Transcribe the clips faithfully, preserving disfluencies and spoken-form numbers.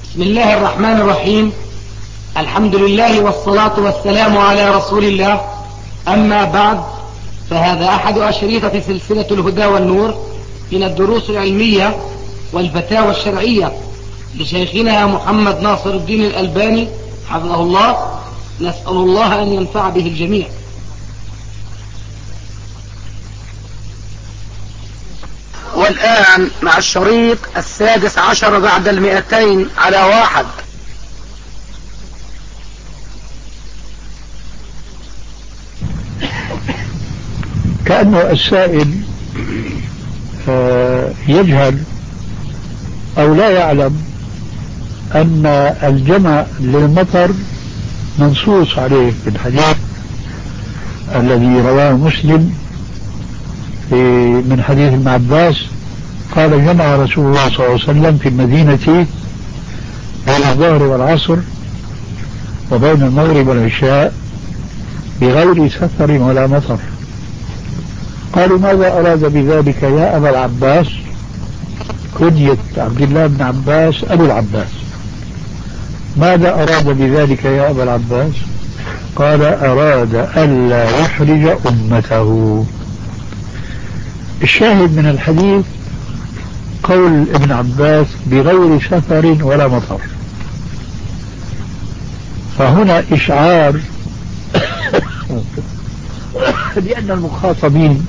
بسم الله الرحمن الرحيم. الحمد لله والصلاة والسلام على رسول الله. أما بعد، فهذا أحد أشريطة سلسلة الهدى والنور من الدروس العلمية والفتاوى الشرعية لشيخنا محمد ناصر الدين الألباني حفظه الله. نسأل الله أن ينفع به الجميع. والآن مع الشريط السادس عشر بعد المئتين على واحد. كأنه السائل يجهل أو لا يعلم أن الجمع للمطر منصوص عليه في الحديث الذي رواه مسلم من حديث ابن عباس قال: جمع رسول الله صلى الله عليه وسلم في المدينة بين الظهر والعصر وبين المغرب والعشاء بغير سفر ولا مطر. قالوا: ماذا أراد بذلك يا أبا العباس؟ كنية عبد الله بن عباس أبو العباس. ماذا أراد بذلك يا أبا العباس؟ قال: أراد ألا يحرج أمته. الشاهد من الحديث قول ابن عباس بغير سفر ولا مطر، فهنا إشعار لأن المخاطبين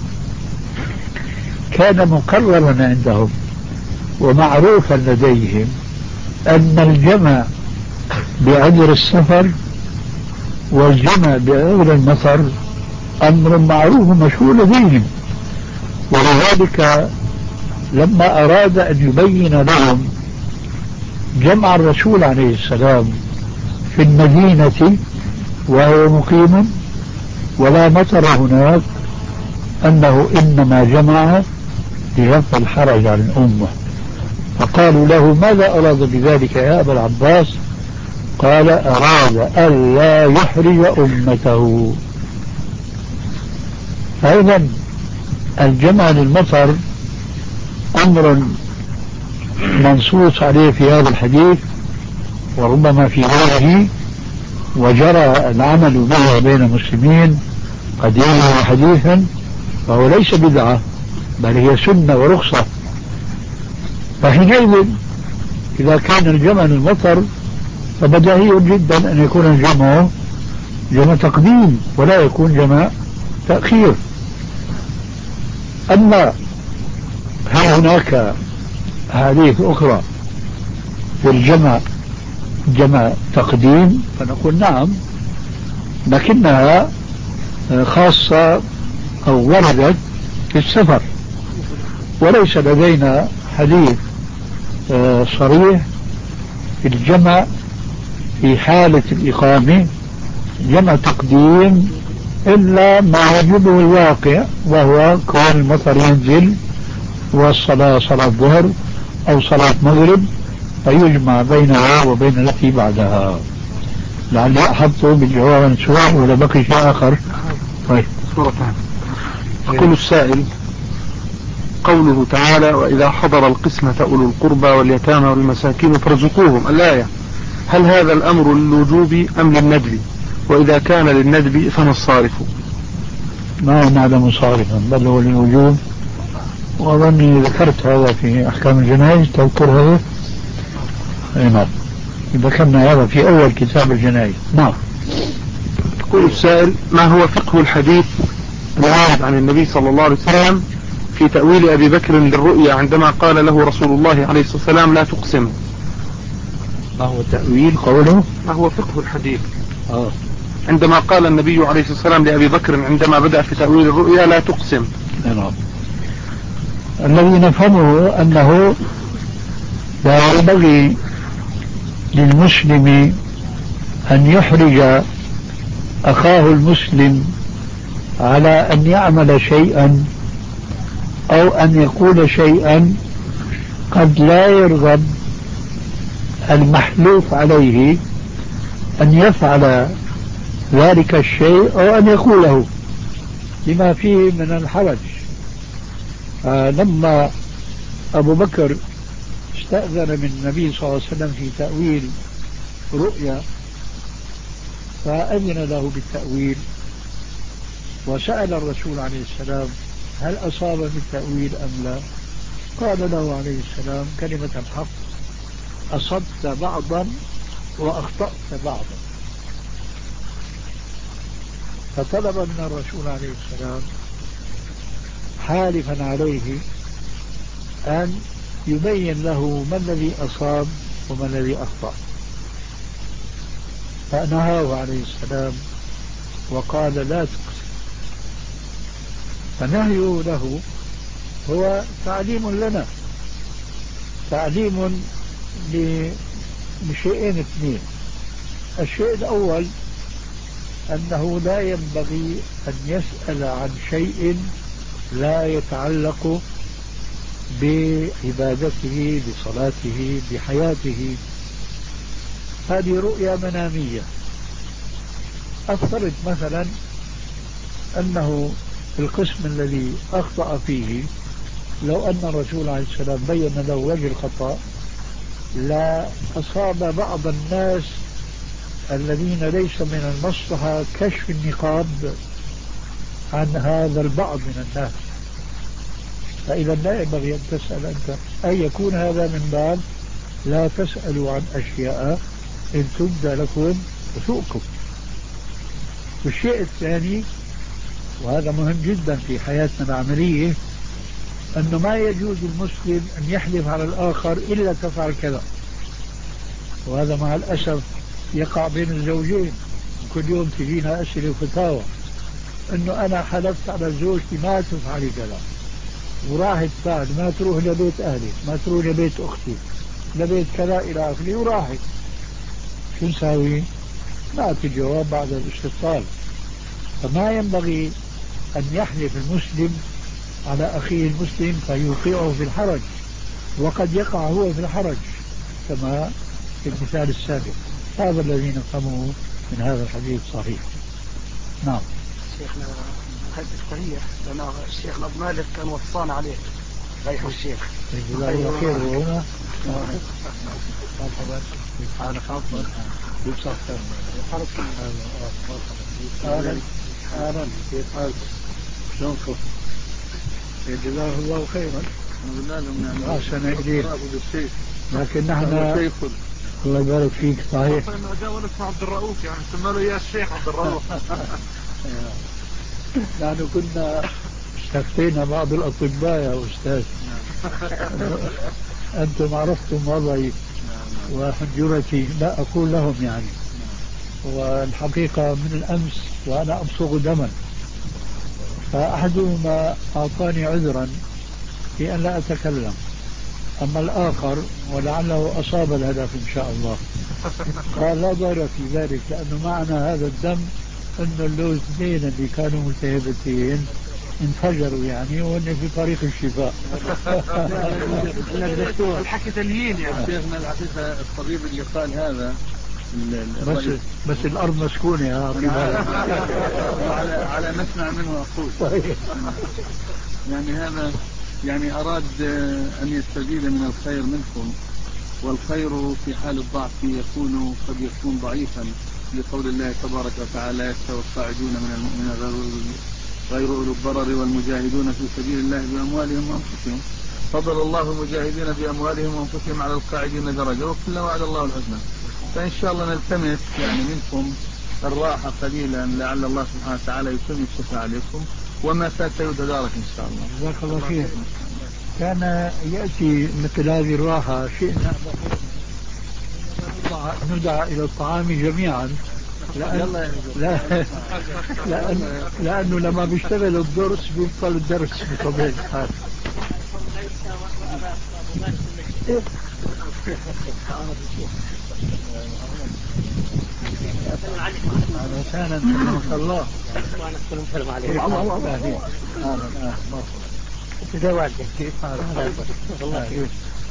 كان مقررا عندهم ومعروفا لديهم أن الجمع بعذر السفر والجمع بعذر المطر أمر معروف مشهور لديهم، ولذلك لما أراد أن يبين لهم جمع الرسول عليه السلام في المدينة وهو مقيم ولا مطر هناك أنه إنما جمع لرفع الحرج عن الأمة، فقالوا له: ماذا أراد بذلك يا أبا العباس؟ قال: أراد ألا يحرج أمته. أيضا الجمع للمطر أمر منصوص عليه في هذا الحديث وربما في غيره، وجرى العمل به بين المسلمين قديما وحديثا، فهو ليس بدعة بل هي سنة ورخصة. فحينئذ إذا كان الجمع للمطر فبديهي جدا أن يكون الجمع جمع تقديم ولا يكون جمع تأخير. أما هل هناك أحاديث أخرى في الجمع جمع تقديم؟ فنقول نعم، لكنها خاصة أو وردت في السفر، وليس لدينا حديث صريح في الجمع في حالة الإقامة جمع تقديم إلا ما يجبه الواقع، وهو كون المطر ينزل والصلاة صلاة ظهر أو صلاة مغرب فيجمع بينها وبين التي بعدها. لعلي أحطه بالجواب عن السؤال ولا بقي شيء آخر؟ طيب. يقول السائل: قوله تعالى: وإذا حضر القسمة أولو القربى واليتامى والمساكين فارزقوهم، الآية، هل هذا الأمر للوجوب أم للندب؟ وإذا كان للندب فما الصارف؟ ما نعلم صارفا بل هو للوجوب، وأظني ذكرت هذا في أحكام الجنائز. تذكر هذا؟ نعم، ذكرنا هذا في أول كتاب الجنائز. نعم. يقول السائل: ما هو فقه الحديث الوارد عن النبي صلى الله عليه وسلم في تأويل أبي بكر للرؤيا عندما قال له رسول الله عليه الصلاة والسلام: لا تقسم؟ ما هو تأويل قوله؟ ما هو فقه الحديث آه. عندما قال النبي عليه الصلاة والسلام لأبي بكر عندما بدأ في تأويل الرؤيا: لا تقسم؟ نعم. الذي نفهمه أنه لا ينبغي للمسلم أن يحرج أخاه المسلم على أن يعمل شيئا أو أن يقول شيئا قد لا يرغب المحلوف عليه أن يفعل ذلك الشيء أو أن يقوله لما فيه من الحرج. لما أبو بكر استأذن من النبي صلى الله عليه وسلم في تأويل رؤيا فأذن له بالتأويل، وسأل الرسول عليه السلام هل أصاب بالتأويل أم لا؟ قال له عليه السلام كلمة الحق: أصبت بعضا وأخطأت بعضا. فطلب من الرسول عليه السلام حالفا عليه أن يبين له ما الذي أصاب وما الذي أخطأ، فنهاه عليه السلام وقال لا تقسم. فنهيه له هو تعليم لنا، تعليم لشيئين اثنين. الشيء الأول أنه لا ينبغي أن يسأل عن شيء لا يتعلق بعبادته بصلاته بحياته. هذه رؤيا منامية. أفترض مثلا أنه في القسم الذي أخطأ فيه لو أن الرسول عليه السلام بين له وجه الخطأ لا أصاب بعض الناس الذين ليس من المصلحة كشف النقاب عن هذا البعض من الناس. فإذا لا ينبغي أن تسأل أنت، أي يكون هذا من باب لا تسألوا عن أشياء إن تبدى لكم تسؤكم. والشيء الثاني وهذا مهم جدا في حياتنا العملية أنه ما يجوز المسلم أن يحلف على الآخر إلا تفعل كذا، وهذا مع الأسف يقع بين الزوجين. كل يوم تجينا أسئلة وفتاوى أنه أنا حلفت على زوجتي ما تفعلي كذا، وراحت بعد ما تروح لبيت أهلي، ما تروح لبيت أختي، لبيت كذا إلى آخره، وراحت. شو نساوي؟ نأتي جواب بعد الاستفصال. فما ينبغي أن يحلف المسلم على أخيه المسلم فيوقعه في الحرج، وقد يقع هو في الحرج كما في المثال السابق. هذا الذي نفهمه من هذا الحديث صحيح. نعم. شيخنا هذا الصحيح لأن الشيخ أبو مالك كان وصان عليه رايح الشيخ. جزاه الله خير. وهنا أنا خاصة يبصر أهلا أهلا كيف حالك؟ شلونكم؟ جزاه الله خيرا. قلنا لهم يعني عشان إليك، بالشيخ لكن نحن الله يبارك فيك. صحيح انه جاء ولد عبد الرؤوف يعني سموا يا الشيخ عبد الرؤوف. نحن كنا استفتينا بعض الأطباء يا أستاذ. أنتم عرفتم وضعي وحنجرتي، لا أقول لهم يعني. والحقيقة من الأمس وأنا أبصغ دما، فأحدهما أعطاني عذرا في أن لا أتكلم، أما الآخر ولعله أصاب الهدف إن شاء الله قال لا ضير في ذلك، لأنه معنى هذا الدم أن اللوزتين اللي كانوا ملتهبتين انفجروا يعني، وأن في طريق الشفاء. الحكي تليين يا شيخنا. الحقيقة الطبيب اللي قال هذا بس بس الأرض مسكونة يا أخي. على على مسمع منه أقول يعني هذا يعني أراد أن يستزيد من الخير منكم، والخير في حال الضعف يكون قد يكون ضعيفا، لقول الله تبارك وتعالى يستوي الصاعدون من المؤمنين غير أولي الضرر والمجاهدون في سبيل الله بأموالهم وأنفسهم فضل الله المجاهدين بأموالهم وأنفسهم على القاعدين درجة وكلا وعد الله الحسنى. فإن شاء الله نلتمس يعني منكم الراحة قليلا لعل الله سبحانه وتعالى يتم الشفاء عليكم وما فات يتدارك إن شاء الله. جزاك الله خير. كان يأتي مثل هذه الراحة شئنا ندعى إلى الطعام جميعا، لأن لا لأن لأنه لما بيشتغل الدرس بيبطل الدرس بطبيعة الحال. أهلا وسهلا سلمك الله. السلام عليكم. أهلا أهلا تزوجت كيف حالك؟ والله كيف.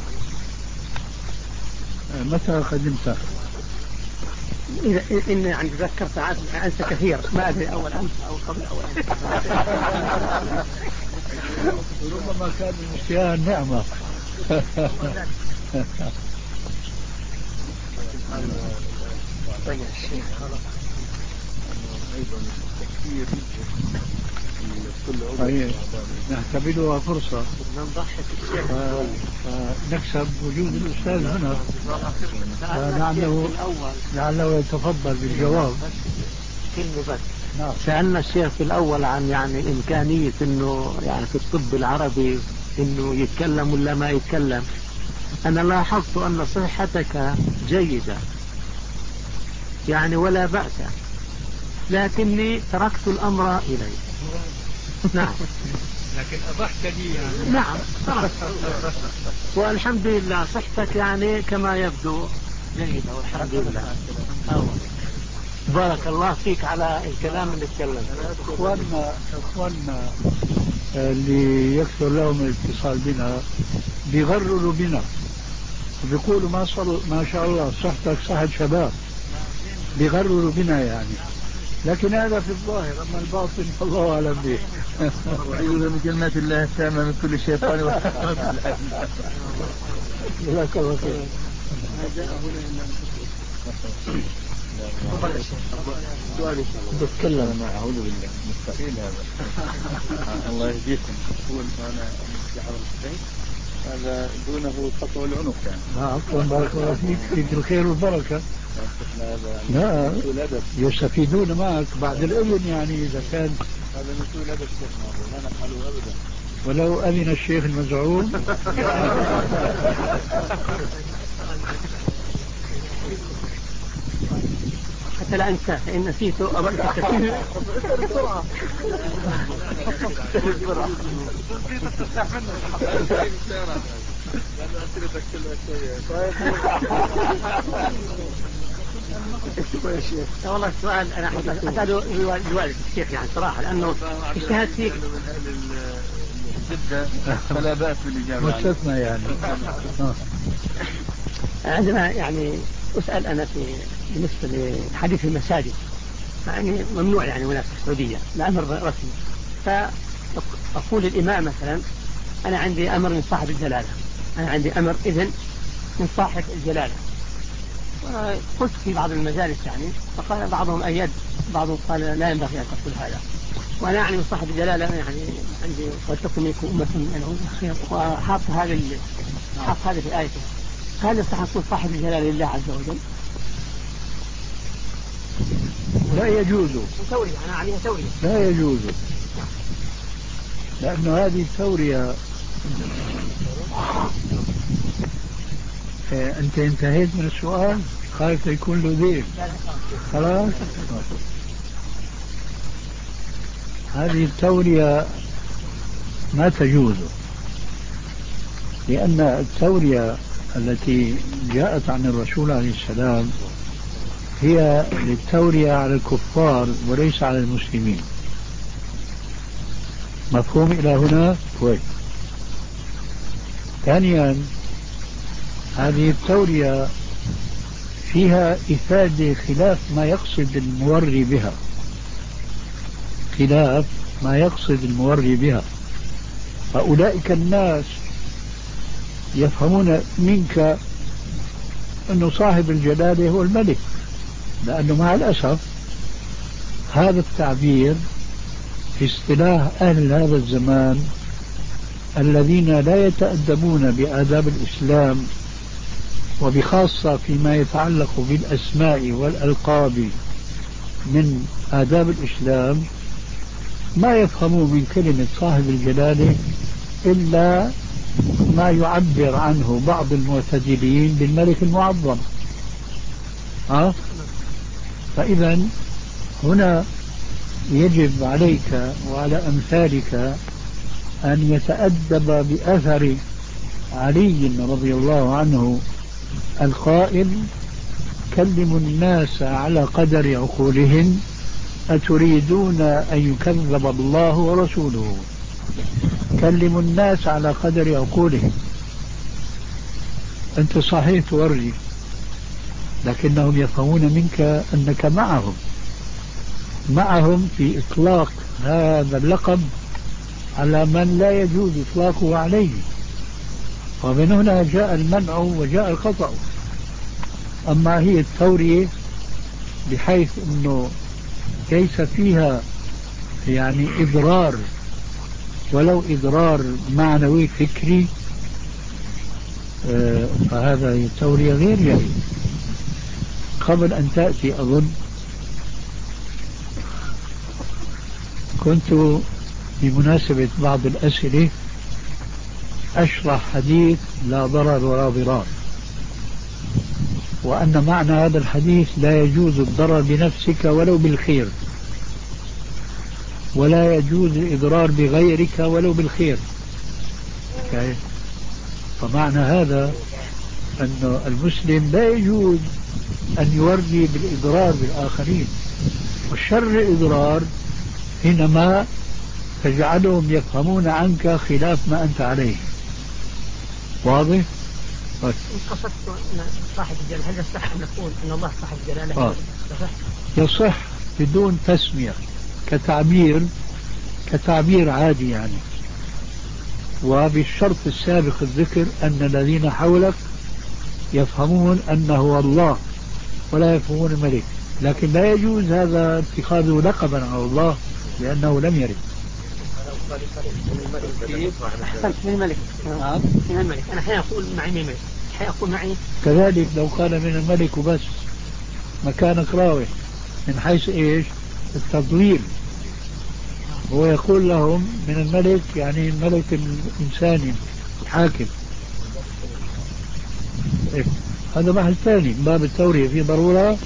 متى قدمت؟ إذا إني يعني تذكر ساعات أنسى كثير، ما أدري أول أمس أو قبل أول أمس. ربما كان النسيان نعمة نعتبرها فرصة فنكسب وجود الأستاذ هنا، فلعله لعله يتفضل بالجواب. كلمة بس. نعم. سألنا الشيخ في الأول عن يعني إمكانية إنه يعني في الطب العربي إنه يتكلم ولا ما يتكلم. أنا لاحظت أن صحتك جيدة يعني ولا بأس، لكني تركت الأمر إليك. نعم. لكن أضحت لي يعني. نعم تركت. والحمد لله صحتك يعني كما يبدو جيدة والحمد لله. أوه. بارك الله فيك على الكلام اللي تكلمت. اخواننا اخواننا اللي يكثر لهم الاتصال بنا بيغرروا بنا وبيقولوا ما صل... ما شاء الله صحتك صحة شباب، بيغرروا بنا يعني، لكن هذا في الظاهر، اما الباطن فالله اعلم به. أعوذ بكلمات الله التامة من كل شيطان وشر. جزاك الله خير. بتكلم ما أعوذ بالله مستحيل هذا. الله يهديكم. هو أنا على الحسين هذا دونه خطوة العنق يعني. عفوا بارك الله فيك، فيك الخير والبركة. لا يستفيدون معك بعد الإذن يعني إذا كان هذا مثل أدب شيخنا لا نفعله أبدا ولو أذن الشيخ المزعوم. حتى لا أنسى فإن نسيته أردت كثير. بسرعة. والله السؤال أنا أسأله الوالد الشيخ يعني صراحة لأنه اجتهد فيك. جدا فلا بأس بالإجابة. مستثنى يعني. عندما يعني أسأل أنا في بالنسبة لحديث المساجد يعني ممنوع يعني هنا في السعودية الأمر رسمي، فأقول الإمام مثلا أنا عندي أمر من صاحب الجلالة، أنا عندي أمر إذن من صاحب الجلالة. قلت في بعض المجالس يعني فقال بعضهم أيد بعضهم قال لا ينبغي أن تقول هذا، وأنا يعني من صاحب الجلالة يعني عندي واتقوا منكم أمة منهم خير، وحاط هذا حاط هذا في آيته. هل يصح أن يكون صاحب الجلالة لله عز وجل؟ لا يجوز. تورية أنا عليها تورية. لا يجوز لأن هذه التورية أنت انتهيت من السؤال، خايف يكون له ذيل. خلاص هذه التورية ما تجوز، لأن التورية التي جاءت عن الرسول عليه السلام هي للتورية على الكفار وليس على المسلمين. مفهوم إلى هنا؟ كويس. ثانيا هذه التورية فيها إفادة خلاف ما يقصد الموري بها، خلاف ما يقصد الموري بها. فأولئك الناس يفهمون منك أنه صاحب الجلالة هو الملك، لأنه مع الأسف هذا التعبير في اصطلاح أهل هذا الزمان الذين لا يتأدبون بآداب الإسلام، وبخاصة فيما يتعلق بالأسماء والألقاب من آداب الإسلام، ما يفهموا من كلمة صاحب الجلالة إلا ما يعبر عنه بعض المعتدلين بالملك المعظم. أه؟ فإذا هنا يجب عليك وعلى أمثالك أن يتأدب بأثر علي رضي الله عنه القائل: كلموا الناس على قدر عقولهم أتريدون أن يكذب الله ورسوله. كلموا الناس على قدر عقولهم. أنت صحيح توري، لكنهم يفهمون منك أنك معهم معهم في إطلاق هذا اللقب على من لا يجوز إطلاقه عليه. ومن هنا جاء المنع وجاء الخطأ. أما هي التورية بحيث أنه ليس فيها يعني إضرار ولو إضرار معنوي فكري، آه فهذا التورية غير جائز. قبل أن تأتي أظن كنت بمناسبة بعض الأسئلة أشرح حديث لا ضرر ولا ضرار، وأن معنى هذا الحديث لا يجوز الضرر بنفسك ولو بالخير، ولا يجوز الإضرار بغيرك ولو بالخير. فمعنى هذا أن المسلم لا يجوز أن يوري بالإضرار بالآخرين، والشر الإضرار حينما تجعلهم يفهمون عنك خلاف ما أنت عليه. واضح؟ بس قصدت صاحب الجلالة، هل يصح أن نقول أن الله صاحب الجلالة؟ آه. يصح بدون تسمية، كتعبير كتعبير عادي يعني، وبالشرط السابق الذكر أن الذين حولك يفهمون أنه هو الله ولا يفهمون الملك، لكن لا يجوز هذا اتخاذه لقبا على الله لأنه لم يرد. أحسنت، من الملك. نعم من الملك. أنا حين أقول معي من الملك، حين أقول معي كذلك لو قال من الملك وبس مكانك راوح من حيث إيش التضليل. هو يقول لهم من الملك يعني الملك الإنساني الحاكم. إيه؟ هذا بحث ثاني من باب التورية. في ضرورة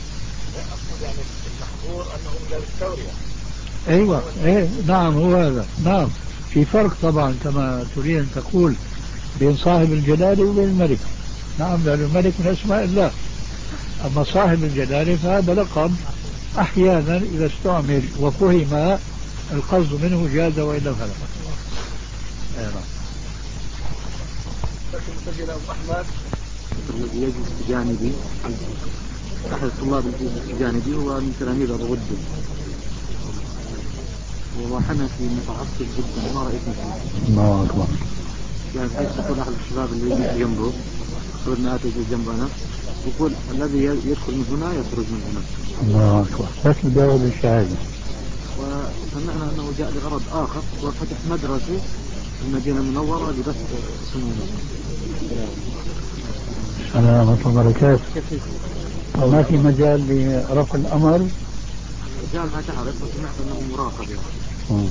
ايوه ايه نعم هو هذا. نعم في فرق طبعا كما تريد ان تقول بين صاحب الجلالة وبين الملك. نعم لأن الملك من اسماء الله، اما صاحب الجلالة فهذا لقب احيانا اذا استعمل وفهم القصد منه جاز والا فلا. ايوه مسجل ابو احمد الذي يجلس بجانبي احد الطلاب اللي يجلس بجانبي هو من تلاميذ ابو غدة، وهو حنفي متعصب جدا ما رأيت مثله. الله اكبر. يعني بحيث يقول احد الشباب اللي يجلس جنبه صرنا اتي جنبنا يقول الذي يدخل من هنا يخرج من هنا. الله اكبر. بس مجاوب الشهاده. وسمعنا انه جاء لغرض اخر وفتح مدرسه في المدينه المنوره لبث سموم. السلام ورحمه الله وبركاته. وما في مجال لرفع الامر؟ جاء ما تعرف وسمعت انه مراقب يعني.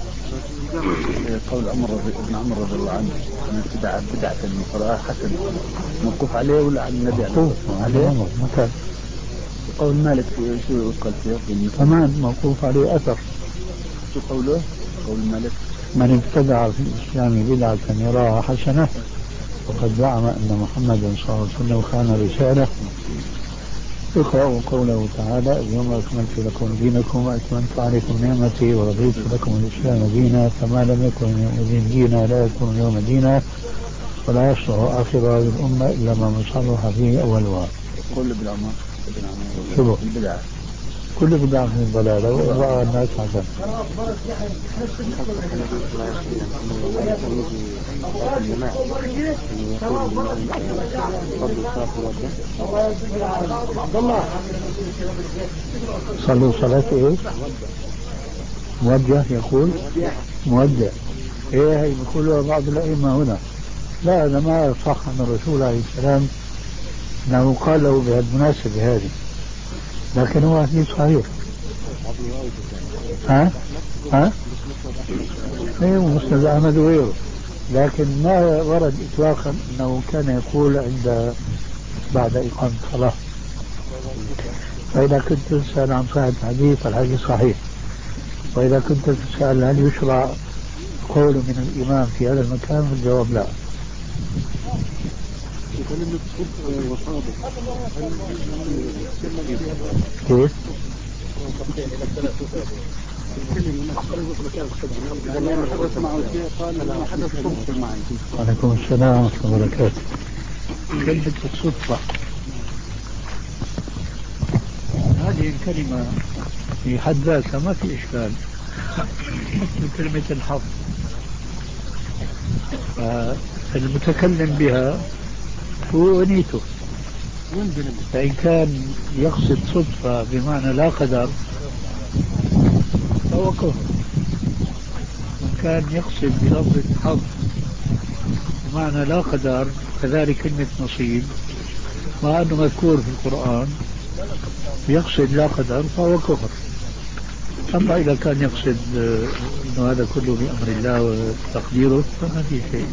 قول عمر ابن عمر رضي الله عنه من ابتدع بدعة من قراءة حسن موقوف عليه ولا على النبي موقوف عليه؟ متى؟ قول مالك شو قال فيه؟ كمان موقوف عليه أثر. شو قوله؟ قول مالك من ابتدع في الإسلام بدعة يراها حسنة وقد زعم أن محمدا صلى الله عليه وسلم خان رسالة. اقرأوا قوله تعالى اليوم أكملت لكم دينكم وأتممت عليكم نعمتي ورضيت لكم الإسلام دينا فما لم يكن يومئذ دينا لا يكون اليوم دينا ولا يصلح آخر هذه الأمة إلا ما صلح فيه أولها. كل بالعمر شو البدعة؟ كل بدعة من الضلالة ووعى الناس حسن. صلوا صلاة ايش؟ موجه يقول موجه. ايه هي بيقولوا بعض الائمة هنا. لا هذا ما صح عن الرسول عليه السلام انه قال له بهالمناسبة هذه، لكن هو حديث صحيح. ها؟ ها؟ ايوه مسند احمد وغيره، لكن ما ورد اطلاقا انه كان يقول عند بعد اقامة الصلاة. فاذا كنت تسأل عن صحة الحديث فالحديث صحيح، واذا كنت تسأل هل يشرع قول من الامام في هذا المكان فالجواب لا. كيف؟ وعليكم السلام ورحمة الله وبركاته. كلمة الصدفة هذه الكلمة في حد ذاتها ما في إشكال، مثل كلمة الحظ. المتكلم بها هو ونيته. فإن كان يقصد صدفة بمعنى لا قدر فهو كفر، وإن كان يقصد بلفظ حظ بمعنى لا قدر كذلك كلمة نصيب مع أنه مذكور في القرآن يقصد لا قدر فهو كفر. أما إذا كان يقصد أنه هذا كله بأمر الله وتقديره فما في شيء.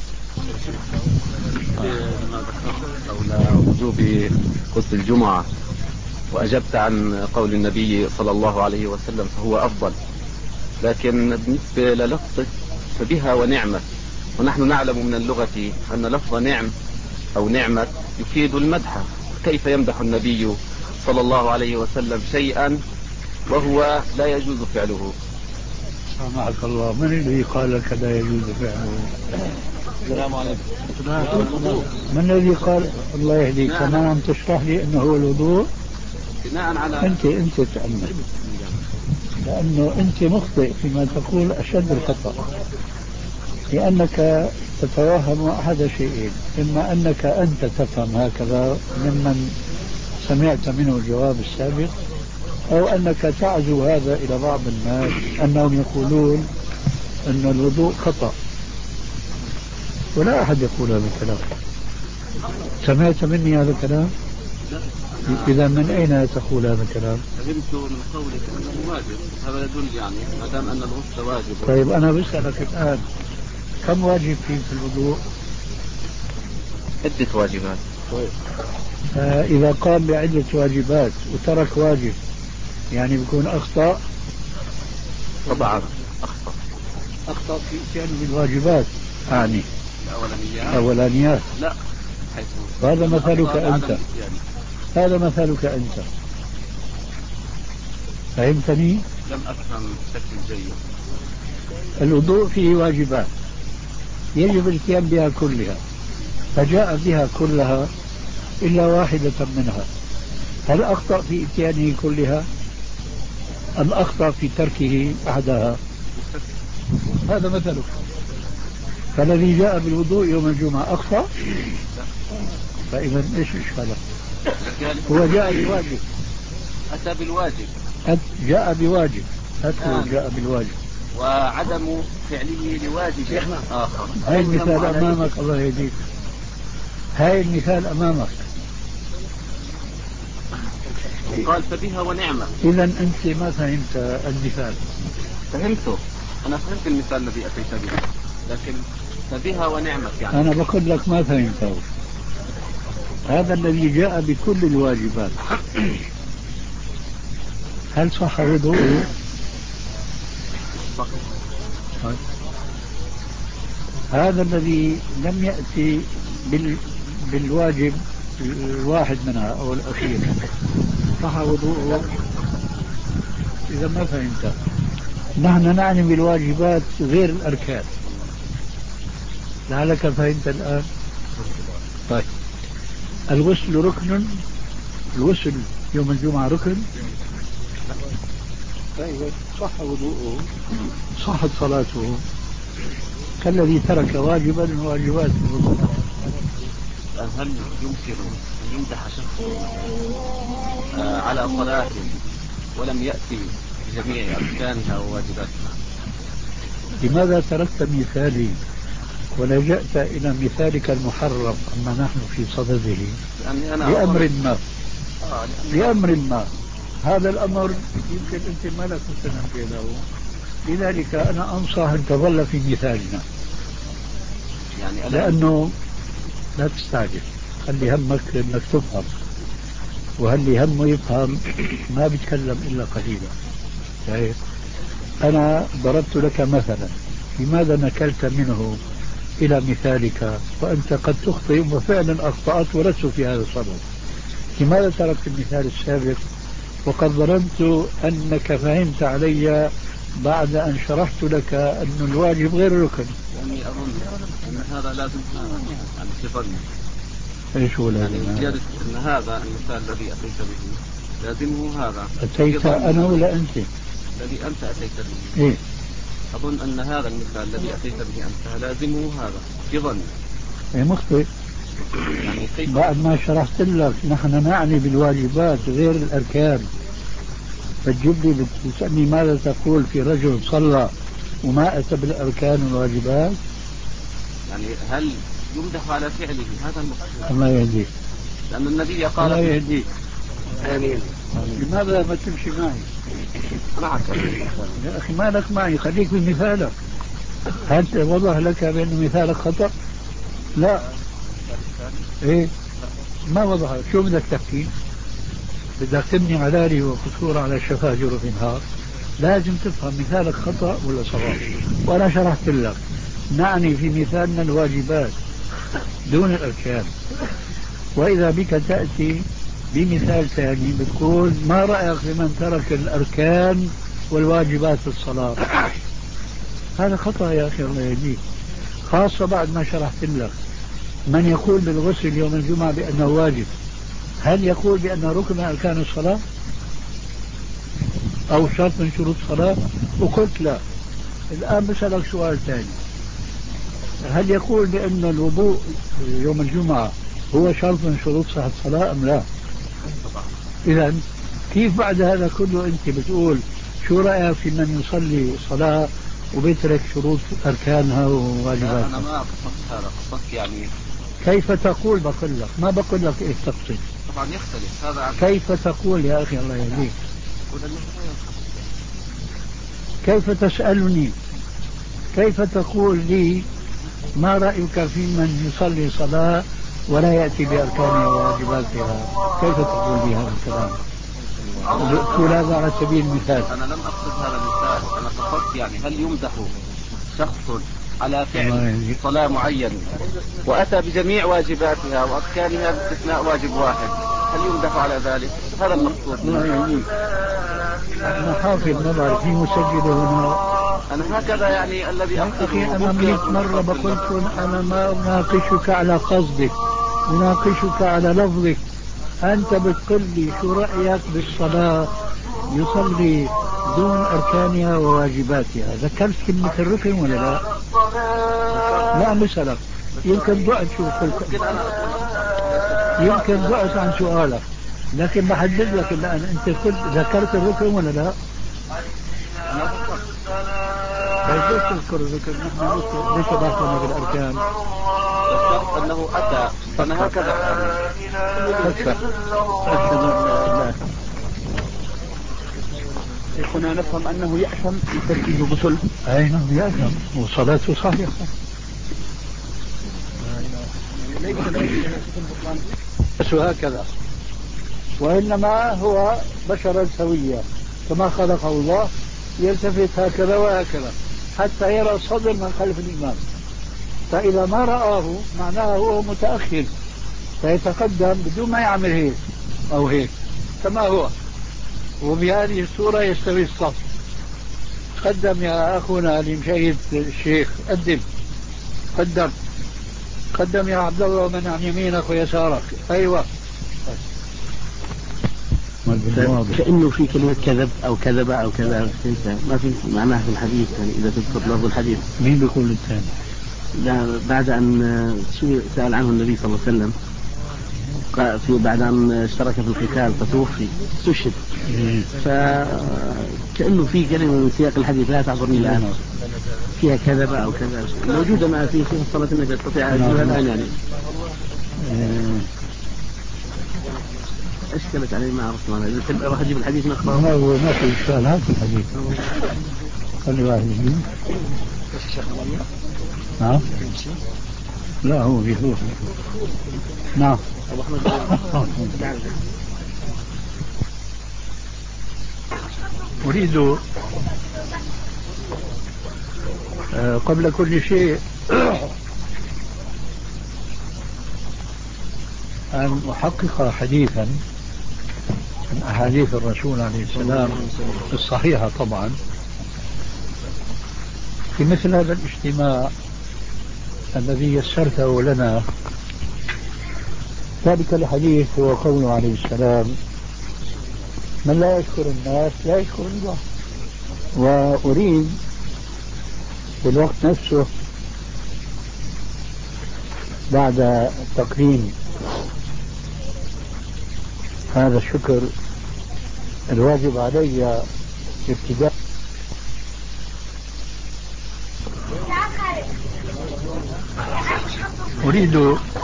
حول وجوب غسل الجمعة وأجبت عن قول النبي صلى الله عليه وسلم فهو أفضل، لكن بالنسبة للفظ فبها ونعمة، ونحن نعلم من اللغة أن لفظ نعم أو نعمة يفيد المدح. كيف يمدح النبي صلى الله عليه وسلم شيئا وهو لا يجوز فعله؟ سامحك الله، من الذي قال لك لا يجوز فعله؟ السلام عليكم. من الذي قال؟ الله يهديك، كمان عم تشرح لي انه هو الوضوء بناء على انت انت تأمل، لانه انت مخطئ فيما تقول اشد الخطأ، لانك تتوهم احد شيئين: اما انك انت تفهم هكذا ممن سمعت منه الجواب السابق، او انك تعزو هذا الى بعض الناس انهم يقولون ان الوضوء خطأ، ولا أحد يقول هذا الكلام. سمعت مني هذا الكلام؟ إذا من أين تقول هذا الكلام؟ فهمت من قولك أنه واجب، هذا يدل يعني ما دام أن الغسل واجب. طيب أنا بسألك الآن، كم واجب فيه في الوضوء؟ عدة واجبات. آه إذا قام بعدة واجبات وترك واجب يعني بيكون أخطأ؟ طبعا أخطأ. أخطأ في إتيانه بالواجبات أعني الأولانيات. أولانيات لا، هذا مثلك أنت، هذا مثلك أنت، فهمتني؟ لم أفهم بشكل جيد. الوضوء فيه واجبات يجب الاتيان بها كلها، فجاء بها كلها إلا واحدة منها، هل أخطأ في إتيانه كلها أم أخطأ في تركه أحدها؟ هذا مثلك. فالذي جاء بالوضوء يوم الجمعة أخطأ؟ فإذا إيش إشكاله؟ هو جاء بواجب، أتى بالواجب، جاء بواجب، أدخل جاء بالواجب وعدم فعله لواجب آخر. هاي المثال أمامك، الله يهديك، هاي المثال أمامك. قال فبها ونعمة. إذا أنت ما فهمت المثال. فهمته، أنا فهمت المثال الذي أتيت به، لكن فبها ونعمة يعني أنا بقول لك ما فهمته. هذا الذي جاء بكل الواجبات هل صح وضوءه؟ هذا الذي لم يأتي بال... بالواجب الواحد منها أو الأخير صح وضوءه؟ إذا ما فهمت، نحن نعني بالواجبات غير الأركان، لعلك فهمت الآن. طيب، الغسل ركن، الغسل يوم الجمعة ركن. طيب صح وضوءه، صحت صلاته كالذي ترك واجبا من واجبات الوضوء. هل يمكن أن يمدح شخص على صلاة ولم يأتي بجميع أركانها وواجباتها؟ لماذا تركت مثالي ولجأت إلى مثالك المحرم أما نحن في صدده؟ لأمر ما، لأمر ما، هذا الأمر يمكن أنت ما لك متنبه له، لذلك أنا أنصح أن تظل في مثالنا، يعني لأنه لا تستعجل، خلي همك أنك تفهم، وهل همه يفهم ما بيتكلم إلا قليلا. طيب أنا ضربت لك مثلا، لماذا نكلت منه إلى مثالك وأنت قد تخطئ وفعلا أخطأت ولست في هذا الصدد؟ لماذا تركت المثال السابق وقد ظننت أنك فهمت علي بعد أن شرحت لك أن الواجب غير ركن؟ يعني أظن أن هذا لازم يعني تظن ايش هو يعني لازم؟ زيادة أن هذا المثال الذي أتيت به لازمه هذا. أتيت أنا ولا أنت؟ الذي أنت أتيت به. إيه؟ أظن أن هذا المثال الذي أتيت به أنت لازمه هذا في ظن. هي مخطئ. بعد ما شرحت لك نحن نعني بالواجبات غير الأركان، فتجيب لي بتسألني ماذا تقول في رجل صلى وما أتى بالأركان والواجبات؟ يعني هل يمدح على فعله هذا المقصود؟ الله يهديك، لأن النبي قال الله يهديك. آمين. لماذا ما تمشي معي؟ معك يا أخي مالك معي، خليك بمثالك. هل وضح لك بأن مثالك خطأ؟ لا. إيه؟ ما وضح. شو بدك تحكي؟ بدك تبني علالي وقصور على شفا جرف نهار. لازم تفهم مثالك خطأ ولا صواب. وأنا شرحت لك نعني في مثالنا الواجبات دون الأركان. وإذا بك تأتي بمثال ثاني بتقول ما رأيك بمن ترك الأركان والواجبات في الصلاة؟ هذا خطأ يا أخي، الله يهديك. خاصة بعد ما شرحت لك من يقول بالغسل يوم الجمعة بأنه واجب، هل يقول بأنه ركن من أركان الصلاة أو شرط من شروط الصلاة؟ وقلت لا. الآن بسألك سؤال ثاني، هل يقول بأن الوضوء يوم الجمعة هو شرط من شروط صحة الصلاة أم لا؟ إذا كيف بعد هذا كله أنت بتقول شو رأيك في من يصلي صلاة وبيترك شروط أركانها وواجباتها؟ أنا ما قصدت هذا، قصدت يعني كيف تقول؟ بقول لك ما بقول لك إيش تقصد. طبعا يختلف هذا عن كيف تقول يا أخي الله يهديك؟ كيف تسألني؟ كيف تقول لي ما رأيك في من يصلي صلاة ولا يأتي بأركانها وواجباتها؟ كيف تقول لي هذا الكلام؟ تقول هذا على سبيل المثال. أنا لم أقصد هذا المثال، أنا قصدت يعني هل يمدح شخص على فعل صلاة معينة وأتى بجميع واجباتها وأركانها باستثناء واجب واحد، هل يمدح على ذلك؟ هذا المقصود. أنا حافظ نظر في مسجل هنا. أنا هكذا يعني الذي أقصده. أخي أنا مئة مرة بقول أنا ما أناقشك على قصدك، أناقشك على لفظك. أنت بتقول لي شو رأيك بالصلاة يصلي دون أركانها وواجباتها؟ ذكرت كلمة الركن ولا لا؟ لا مسألة. يمكن ضعت شو قلت، يمكن ضعت عن سؤالك، لكن بحدد لك الآن أنت قلت ذكرت الركن ولا لا؟ ليش تذكر الركن؟ نحن ليش دخلنا بالأركان؟ ذكرت أنه أتى، أنا هكذا أكثر أكثر. كنا نفهم أنه يأثم في تركيز الغسل. أي نعم يأثم وصلاته صحيحة. بس هكذا، وإنما هو بشرا سويا كما خلقه الله، يلتفت هكذا وهكذا حتى يرى الصدر من خلف الإمام، فإذا ما رآه معناه هو متأخر فيتقدم بدون ما يعمل هيك أو هيك كما هو، وبهذه الصورة يستوي الصف. قدم يا أخونا لمشاهد الشيخ، قدم قدم قدم يا عبد الله، ومن عن يمينك ويسارك. أيوة. كأنه في كلمة كذب أو كذبة أو كذا، ما في معناه في الحديث يعني إذا تذكر لفظ الحديث. مين بيقول الثاني؟ لا بعد أن سأل عنه النبي صلى الله عليه وسلم في بعد أن اشترك في القتال فتوفي استشهد، فكأنه في كلمة من سياق الحديث لا تعبرني الآن فيها كذبة أو كذا موجودة مع في صلاة النبي، أستطيع أن أقولها الآن يعني. أشكلت علي ما عرفت معناها. إذا تحب أروح أجيب الحديث نقرأه. ما هو ما في إشكال، هات الحديث. خلي واحد يجيب. نعم. لا هو بيروح. نعم. أريد قبل كل شيء أن أحقق حديثا من أحاديث الرسول عليه السلام الصحيحة طبعا في مثل هذا الاجتماع الذي يسرته لنا. ذلك الحديث هو قوله عليه السلام: من لا يشكر الناس لا يشكر الله. وأريد في الوقت نفسه بعد تقديم هذا الشكر الواجب علي ابتداء أريد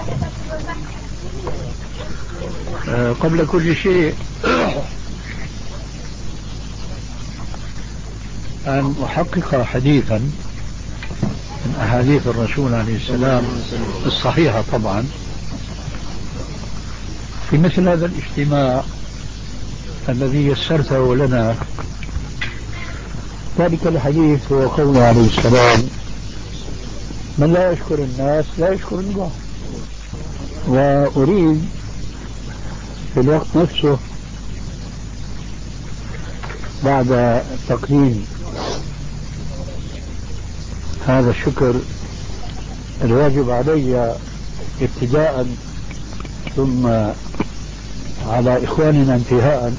قبل كل شيء أن أحقق حديثا من أحاديث الرسول عليه السلام الصحيحة طبعا في مثل هذا الاجتماع الذي يسرته لنا. ذلك الحديث هو قوله عليه السلام: من لا يشكر الناس لا يشكر الله. وأريد في الوقت نفسه بعد تقديم هذا الشكر الواجب علي ابتداء ثم على إخواننا انتهاء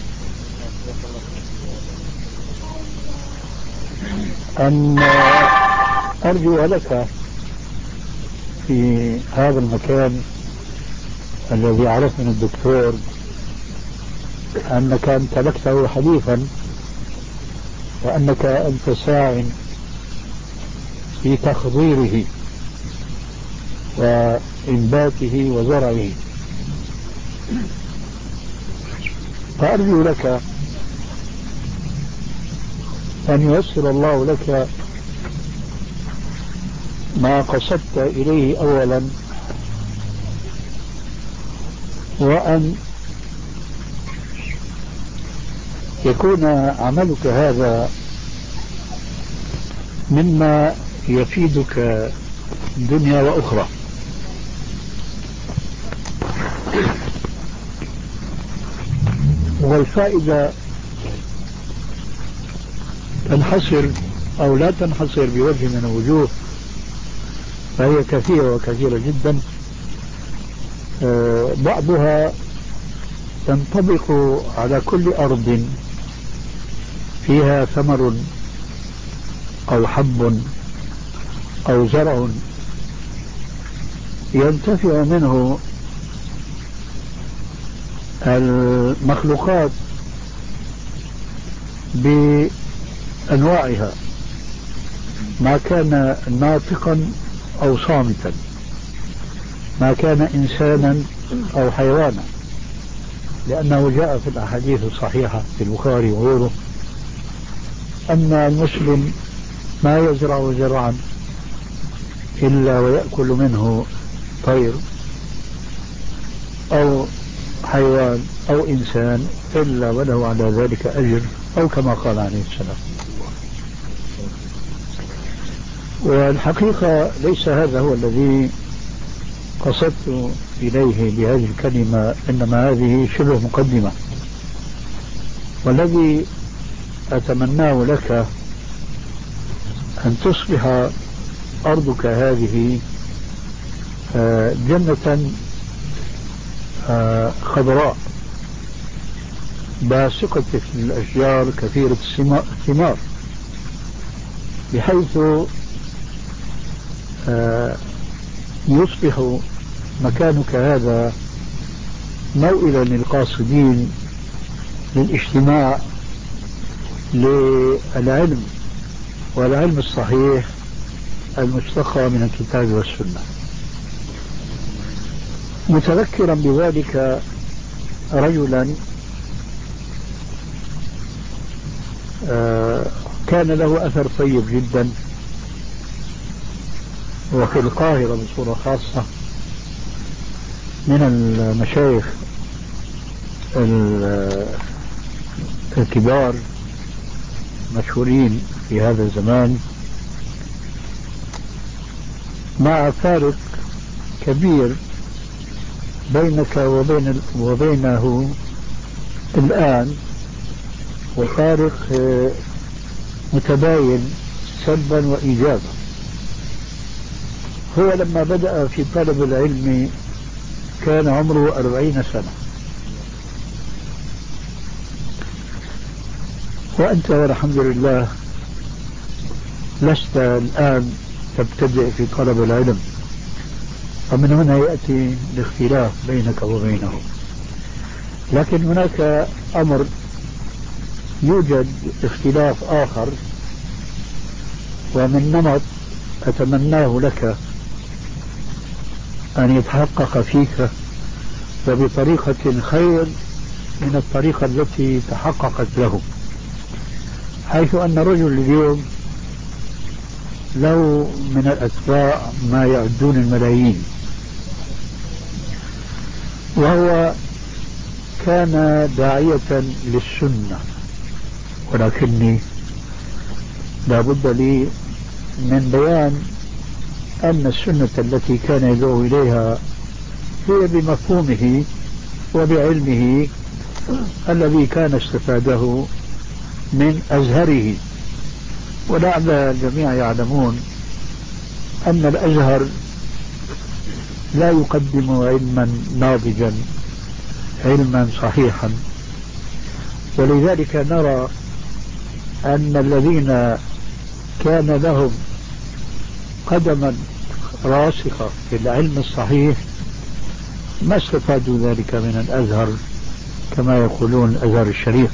أن أرجو لك في هذا المكان الذي عرفني الدكتور أنك امتلكته حديثا وأنك أنت ساع في تخضيره وإنباته وزرعه، فأرجو لك أن ييسر الله لك ما قصدت إليه أولا، وأن يكون عملك هذا مما يفيدك دنيا وأخرى. والفائدة تنحصر أو لا تنحصر بوجه من الوجوه، فهي كثيرة وكثيرة جدا. بعضها تنطبق على كل أرض فيها ثمر أو حب أو زرع ينتفع منه المخلوقات بأنواعها، ما كان ناطقا أو صامتا، ما كان إنسانا أو حيوانا، لأنه جاء في الأحاديث الصحيحة في البخاري وغيره أن المسلم ما يزرع زرعا إلا ويأكل منه طير أو حيوان أو إنسان إلا وله على ذلك أجر، أو كما قال عليه السلام. والحقيقة ليس هذا هو الذي قصدت إليه بهذه الكلمة، إنما هذه شبه مقدمة. والذي أتمناه لك أن تصبح أرضك هذه جنة خضراء باسقة الأشجار كثيرة الثمار، بحيث يصبح مكانك هذا موئلا للقاصدين للاجتماع للعلم، والعلم الصحيح المستقى من الكتاب والسنة. متذكرا بذلك رجلا كان له أثر طيب جدا، وفي القاهرة بصورة خاصة، من المشايخ الكبار مشهورين في هذا الزمان، مع فارق كبير بينك وبين وبينه الآن، وفارق متباين سلبا وإيجابا. هو لما بدأ في طلب العلم كان عمره أربعين سنة، وأنت والحمد لله لست الآن تبتدئ في طلب العلم، ومن هنا يأتي الاختلاف بينك وبينه. لكن هناك أمر يوجد اختلاف آخر ومن نمط أتمناه لك أن يتحقق فيك وبطريقة خير من الطريقة التي تحققت له، حيث أن رجل اليوم له من الأتباع ما يعدون الملايين، وهو كان داعية للسنة، ولكني لا بد لي من بيان أن السنة التي كان يدعو إليها هي بمفهومه وبعلمه الذي كان استفاده من أزهره. ولعل الجميع يعلمون أن الأزهر لا يقدم علما ناضجا، علما صحيحا، ولذلك نرى أن الذين كان لهم قدما راسخة في العلم الصحيح ما استفادوا ذلك من الأزهر كما يقولون الأزهر الشريف.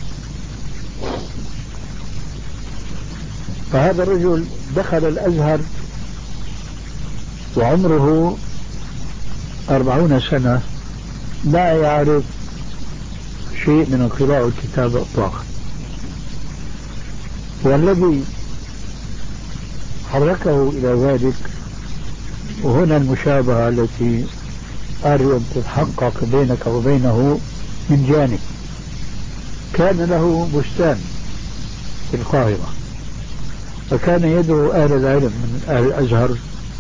فهذا الرجل دخل الأزهر وعمره أربعون سنة لا يعرف شيء من القراءة والكتابة إطلاقا، والذي حركه إلى ذلك، وهنا المشابهة التي أرجو أن تتحقق بينك وبينه من جانب، كان له بستان في القاهرة، فكان يدعو أهل العلم من أهل الأزهر،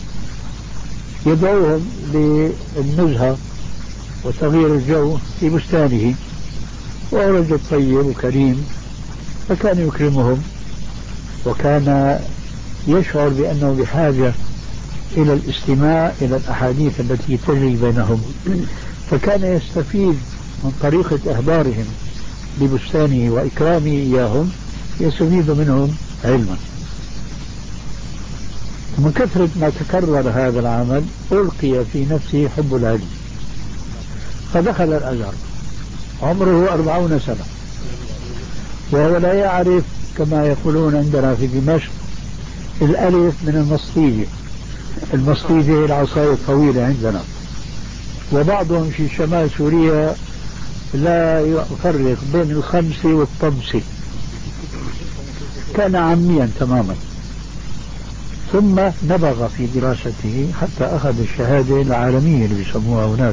يدعوهم للنزهة وتغيير الجو في بستانه، وهو رجل طيب وكريم، فكان يكرمهم، وكان يشعر بأنه بحاجة إلى الاستماع إلى الأحاديث التي تجري بينهم، فكان يستفيد من طريقة إهدارهم لبستانه وإكرامه إياهم، يستفيد منهم علما. من كثرة ما تكرر هذا العمل ألقي في نفسه حب العلم، فدخل الأزهر عمره أربعون سنة، وهو لا يعرف كما يقولون عندنا في دمشق الألف من المصطيجة. المصطيجة العصاية الطويلة عندنا، وبعضهم في شمال سوريا لا يفرق بين الخمسة والطمسة، كان عاميا تماما. ثم نبغ في دراسته حتى أخذ الشهادة العالمية اللي بيسموها هناك،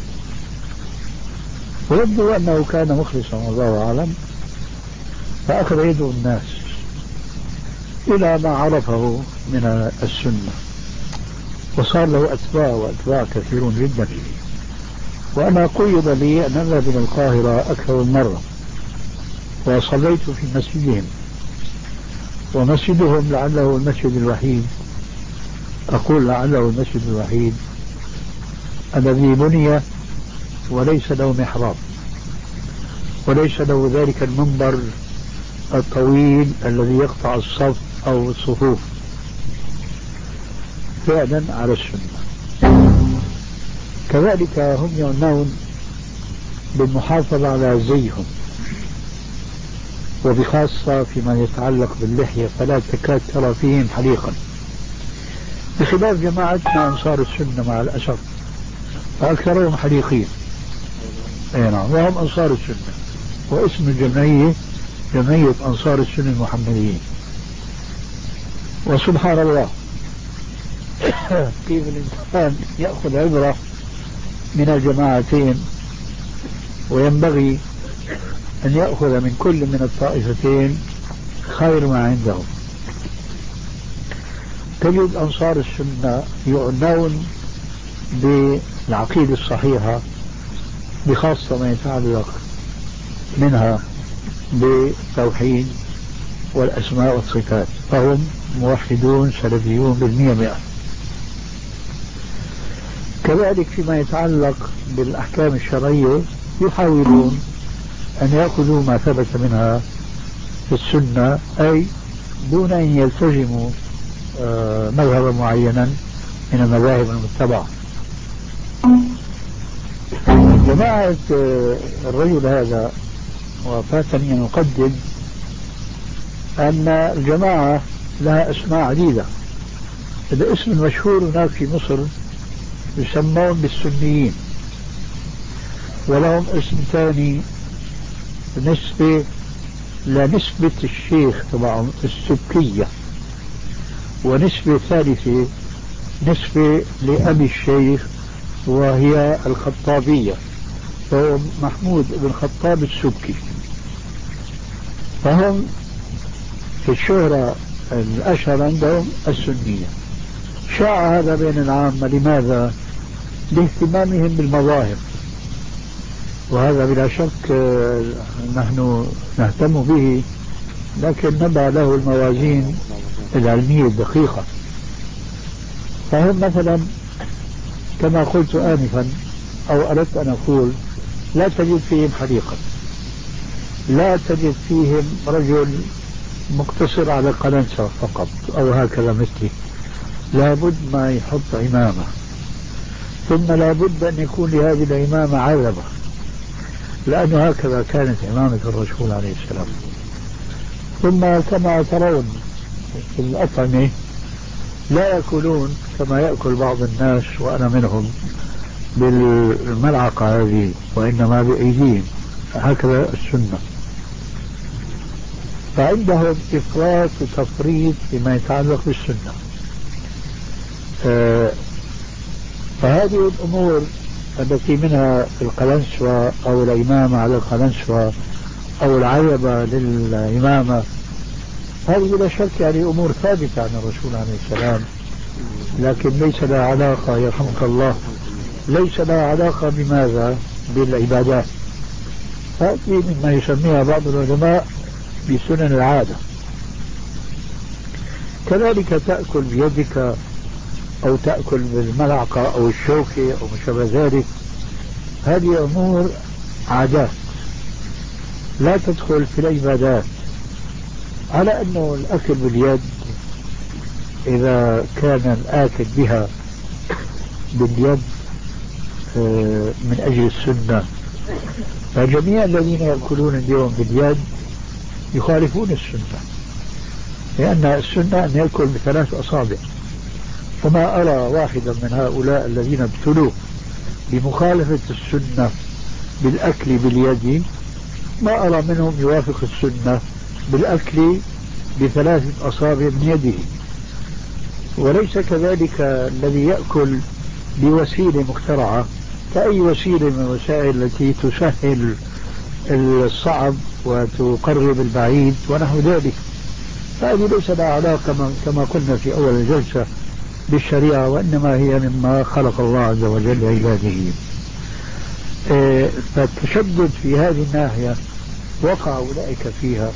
ويبدو أنه كان مخلصا والله أعلم، فأخذ يدعو الناس إلى ما عرفه من السنة، وصار له أتباع وأتباع كثيرون جدا. وأنا قيض لي أن أذهب إلى القاهرة أكثر من مرة، وصليت في مسجدهم، ومسجدهم لعله المسجد الوحيد، أقول لعله المسجد الوحيد الذي بني وليس له محراب، وليس له ذلك المنبر الطويل الذي يقطع الصف أو الصفوف، فعلا على السنة. كذلك هم يعنون بالمحافظة على زيهم، وبخاصة فيما يتعلق باللحية فلا تكاد ترى فيهم حليقا، بخلاف جماعتنا أنصار السنة مع الأسف فأكثرهم حليقين. أي نعم، وهم أنصار السنة، واسم الجمعية جمعية أنصار السنة المحمديين. وسبحان الله كيف الإنسان يأخذ عبرة من الجماعتين، وينبغي أن يأخذ من كل من الطائفتين خير ما عندهم. تجد أنصار السنة يعنون بالعقيدة الصحيحة، بخاصة ما يتعلق منها بالتوحيد والأسماء والصفات، فهم موحدون سلفيون بالمئة مئة. كذلك فيما يتعلق بالأحكام الشرعية يحاولون أن يأخذوا ما ثبت منها في السنة، أي دون أن يلتزموا مذهبا معينا من المذاهب المتبعة. جماعة الرجل هذا، وفاتني أن أقدم أن الجماعة لها أسماء عديدة. الاسم المشهور هناك في مصر يسمون بالسنيين، ولهم اسم ثاني بالنسبة لنسبة الشيخ طبعا السبكية، ونسبة ثالثة نسبة لأبي الشيخ وهي الخطابية، فهو محمود بن خطاب السبكي. فهم في الشهرة الأشهر عندهم السنية. شاع هذا بين العامة. لماذا؟ لاهتمامهم بالمظاهر، وهذا بلا شك نحن نهتم به، لكن نضع له الموازين العلمية الدقيقة. فهم مثلا كما قلت آنفا أو أردت أن أقول، لا تجد فيهم حديقة، لا تجد فيهم رجل مقتصر على قلنسة فقط أو هكذا مثلي، لابد ما يحط عمامة، ثم لابد أن يكون لهذه العمامة عذبة، لأنه هكذا كانت عمامة الرسول عليه السلام. ثم كما ترون في الأطعمة لا يأكلون كما يأكل بعض الناس وأنا منهم بالملعقة هذه، وإنما بأيديهم، هكذا السنة. فعندهم إفراط وتفريط فيما يتعلق بالسنة. آه فهذه الأمور التي منها القلنسوة أو الإمامة على القلنسوة أو العيبة للإمامة، هذه بلا شك يعني أمور ثابتة عن الرسول عليه السلام، لكن ليس لها علاقة يرحمك الله، ليس لها علاقة بماذا؟ بالعبادات. هذه مما يسميها بعض العلماء بسنن العادة. كذلك تأكل بيدك أو تأكل بالملعقة أو الشوكة أو ما شابه ذلك، هذه أمور عادات لا تدخل في العبادات. على أنه الأكل باليد إذا كان الآكل بها باليد من أجل السنة، فجميع الذين يأكلون اليوم باليد يخالفون السنة، لأن السنة أن يأكل بثلاث أصابع. وما أرى واحدا من هؤلاء الذين ابتلوا بمخالفة السنة بالأكل باليد، ما أرى منهم يوافق السنة بالأكل بثلاثة أصابع من يده. وليس كذلك الذي يأكل بوسيلة مخترعة كأي وسيلة من الوسائل التي تسهل الصعب وتقرب البعيد ونحو ذلك. فهذه ليس لها علاقة كما قلنا في أول الجلسة بالشريعة، وإنما هي مما خلق الله عز وجل عباده. فالتشدد في هذه الناحية وقع أولئك فيها،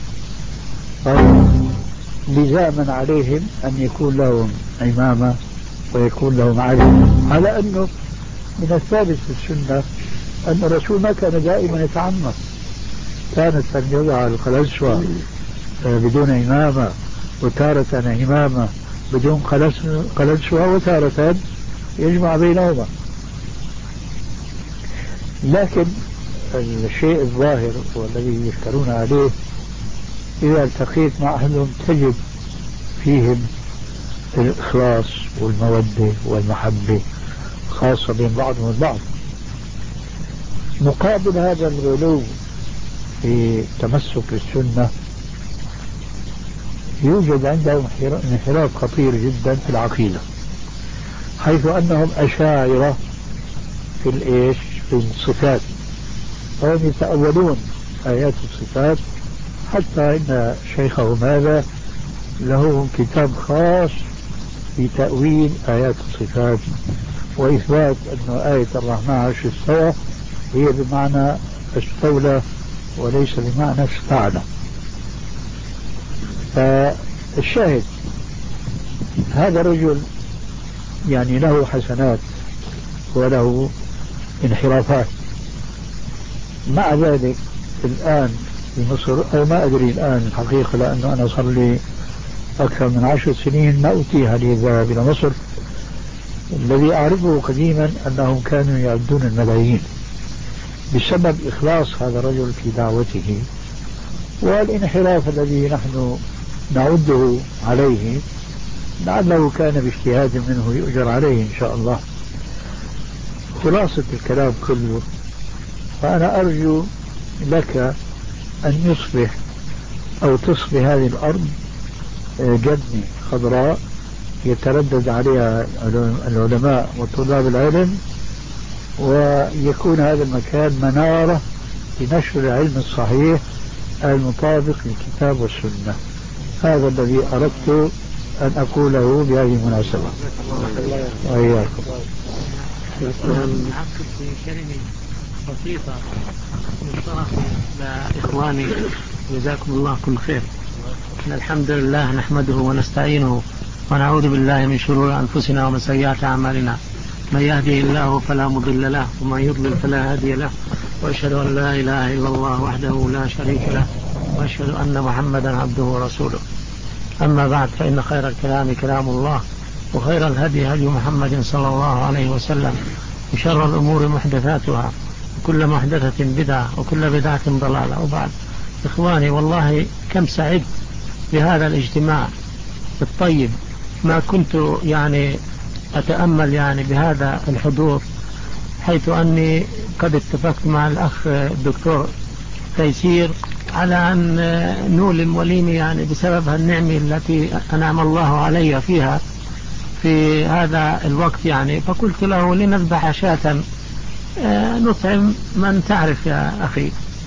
لزاما عليهم أن يكون لهم عمامة ويكون لهم علم، على أنه من الثابت في السنة أن الرسول ما كان دائما يتعمم، كانت أن يضع القلنسوة بدون عمامة، وتارة عمامة بدون قلنسوة، وتارة يجمع بينهما. لكن الشيء الظاهر والذي يشكرون عليه، إذا التقيت مع أهلهم تجد فيهم الإخلاص والمودة والمحبة خاصة بين بعضهم البعض. مقابل هذا الغلو في تمسك بالسنة يوجد عندهم انحراف خطير جدا في العقيدة، حيث أنهم أشاعرة في الإيش في الصفات، فهم يتأولون آيات الصفات، حتى إن شيخهم هذا له كتاب خاص في تأويل آيات الصفات وإثبات أن آية الرحمن عرش استوى هي بمعنى استولى وليس بمعنى استعلى. فالشاهد هذا الرجل يعني له حسنات وله انحرافات. مع ذلك الآن في مصر، أو ما أدري الآن الحقيقة، لأنه أنا صار لي أكثر من عشر سنين ما أتيها لي الذهاب إلى مصر، الذي أعرفه قديما أنهم كانوا يعدون الملايين بسبب إخلاص هذا الرجل في دعوته والانحراف الذي نحن نعده عليه، لعله كان باجتهاد منه يؤجر عليه إن شاء الله. خلاصة الكلام كله، فأنا أرجو لك أن يصبح أو تصبح هذه الأرض جنة خضراء يتردد عليها العلماء وطلاب العلم، ويكون هذا المكان منارة لنشر العلم الصحيح المطابق للكتاب والسنة. هذا الذي أردت أن أقوله بهذه المناسبة. وإياكم. أعقب في كلمة بسيطة من طرفي لإخواني، جزاكم الله كل خير. الحمد لله نحمده ونستعينه ونعوذ بالله من شرور أنفسنا ومن سيئات أعمالنا، من يهده الله فلا مضل له ومن يضلل فلا هادي له، وأشهد أن لا إله إلا الله وحده لا شريك له، وأشهد أن محمدا عبده ورسوله. أما بعد، فإن خير الكلام كلام الله، وخير الهدي هدي محمد صلى الله عليه وسلم، وشر الأمور محدثاتها، وكل محدثة بدعة، وكل بدعة ضلالة. وبعد، إخواني والله كم سعدت بهذا الاجتماع الطيب، ما كنت يعني أتأمل يعني بهذا الحضور، حيث أني قد اتفقت مع الأخ الدكتور تيسير على أن نولم وليمي يعني بسبب النعمة التي أنعم الله علي فيها في هذا الوقت يعني. فقلت له لنذبح شاة نطعم من تعرف يا أخي،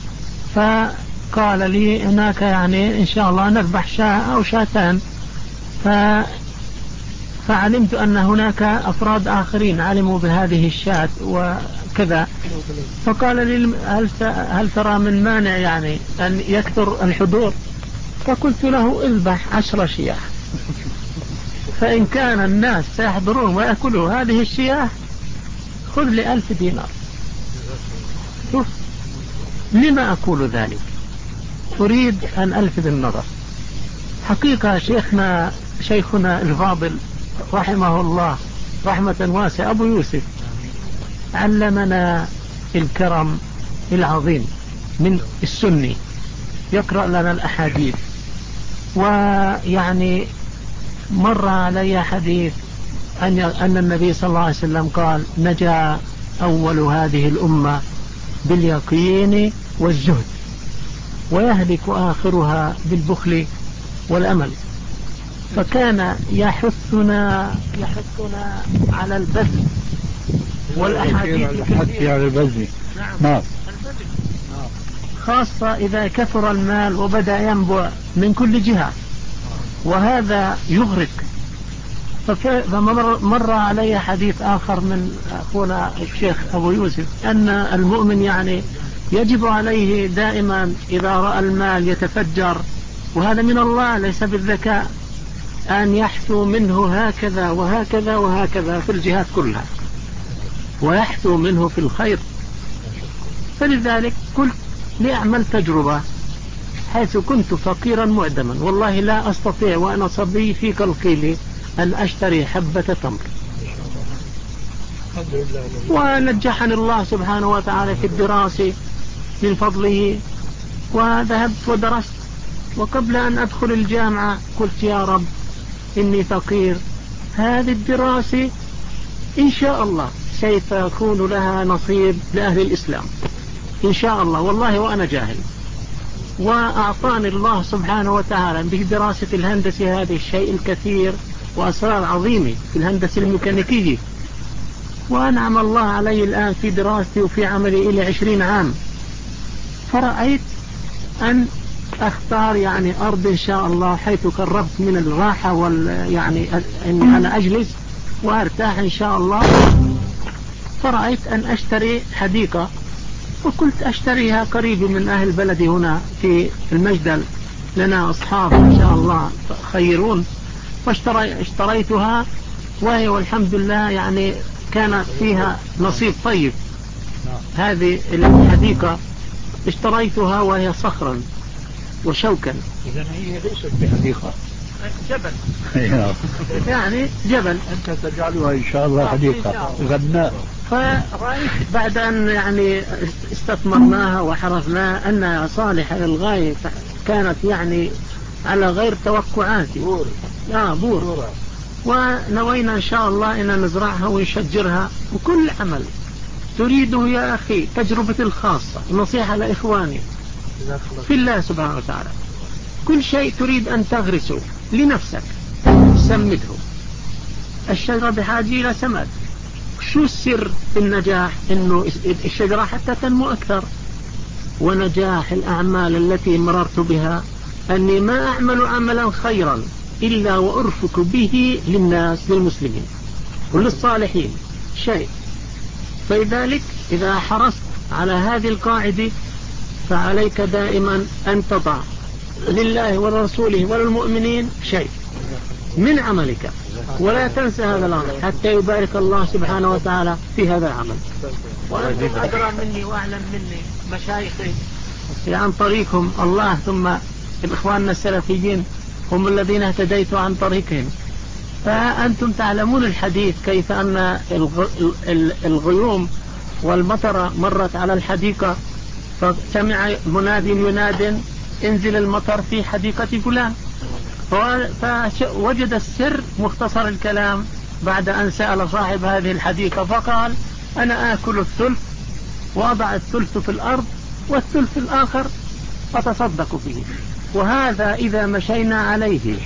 فقال لي هناك يعني إن شاء الله نذبح شاة أو شاتان. ف فعلمت أن هناك أفراد آخرين علموا بهذه الشاة وكذا، فقال لي هل, هل ترى من مانع يعني أن يكثر الحضور؟ فقلت له اذبح عشر شياه، فإن كان الناس سيحضرون ويأكلوا هذه الشياه خذ لي ألف دينار. شوف لما أقول ذلك؟ أريد أن ألفت النظر. حقيقة شيخنا شيخنا الفاضل رحمه الله رحمة واسعة أبو يوسف علمنا الكرم العظيم من السني، يقرأ لنا الأحاديث. ويعني مر علي حديث أن أن النبي صلى الله عليه وسلم قال نجا أول هذه الأمة باليقين والزهد، ويهلك آخرها بالبخل والأمل. فكان يحثنا يحثنا على البذل والأحاديث على البذل. نعم. خاصة إذا كثر المال وبدأ ينبع من كل جهة، وهذا يغرق. فمر علي حديث آخر من أخونا الشيخ أبو يوسف أن المؤمن يعني يجب عليه دائما إذا رأى المال يتفجر، وهذا من الله ليس بالذكاء، أن يحثو منه هكذا وهكذا وهكذا في الجهات كلها، ويحثو منه في الخير. فلذلك قلت لأعمل تجربة، حيث كنت فقيرا معدما والله لا أستطيع وأنا صبي في قلقيلي أن أشتري حبة تمر، ونجحني الله سبحانه وتعالى في الدراسة من فضله، وذهبت ودرست. وقبل أن أدخل الجامعة قلت يا رب إني فقير، هذه الدراسة إن شاء الله سيكون لها نصيب لأهل الإسلام إن شاء الله، والله وأنا جاهل. وأعطاني الله سبحانه وتعالى بدراسة الهندسة هذه الشيء الكثير وأسرار عظيمة في الهندسة الميكانيكية، وأنعم الله علي الآن في دراستي وفي عملي إلى عشرين عام. فرأيت أن أختار يعني أرض إن شاء الله حيث قربت من الراحة وال يعني أن أنا أجلس وأرتاح إن شاء الله. فرأيت أن أشتري حديقة، وقلت أشتريها قريب من أهل بلدي هنا في المجدل، لنا أصحاب إن شاء الله خيرون. فاشتريتها، وهي والحمد لله يعني كان فيها نصيب طيب. هذه الحديقة اشتريتها وهي صخرا وشوكا. إذن هي ليست بحديقة. جبل نعم. يعني جبل أنت تجعلها إن شاء الله حديقة غناء. فرأيت بعد أن يعني استثمرناها وحرفناها أنها صالحة للغاية، كانت يعني على غير توقعاتي. بور. آه بور. بور. ونوينا إن شاء الله أن نزرعها ونشجرها، وكل عمل تريده يا أخي تجربة الخاصة، نصيحة لإخواني في الله سبحانه وتعالى، كل شيء تريد أن تغرسه لنفسك سمده. الشجرة بحاجة إلى سماد. شو السر في النجاح؟ إنه الشجرة حتى تنمو أكثر. ونجاح الأعمال التي مررت بها أني ما أعمل عملا خيرا إلا وأرفق به للناس، للمسلمين وللصالحين شيء. فلذلك إذا حرصت على هذه القاعدة فعليك دائما أن تضع لله ولرسوله وللمؤمنين شيء من عملك، ولا تنسى هذا الأمر حتى يبارك الله سبحانه وتعالى في هذا العمل. وأنتم أدرى مني وأعلم مني مشايخي عن طريقهم الله، ثم إخواننا السلفيين هم الذين اهتديت عن طريقهم. فأنتم تعلمون الحديث كيف أن الغيوم والمطر مرت على الحديقة، فسمع مناد يناد انزل المطر في حديقة فلان، فوجد السر مختصر الكلام بعد أن سأل صاحب هذه الحديقة فقال أنا آكل الثلث وأضع الثلث في الأرض والثلث الآخر أتصدق فيه. وهذا إذا مشينا عليه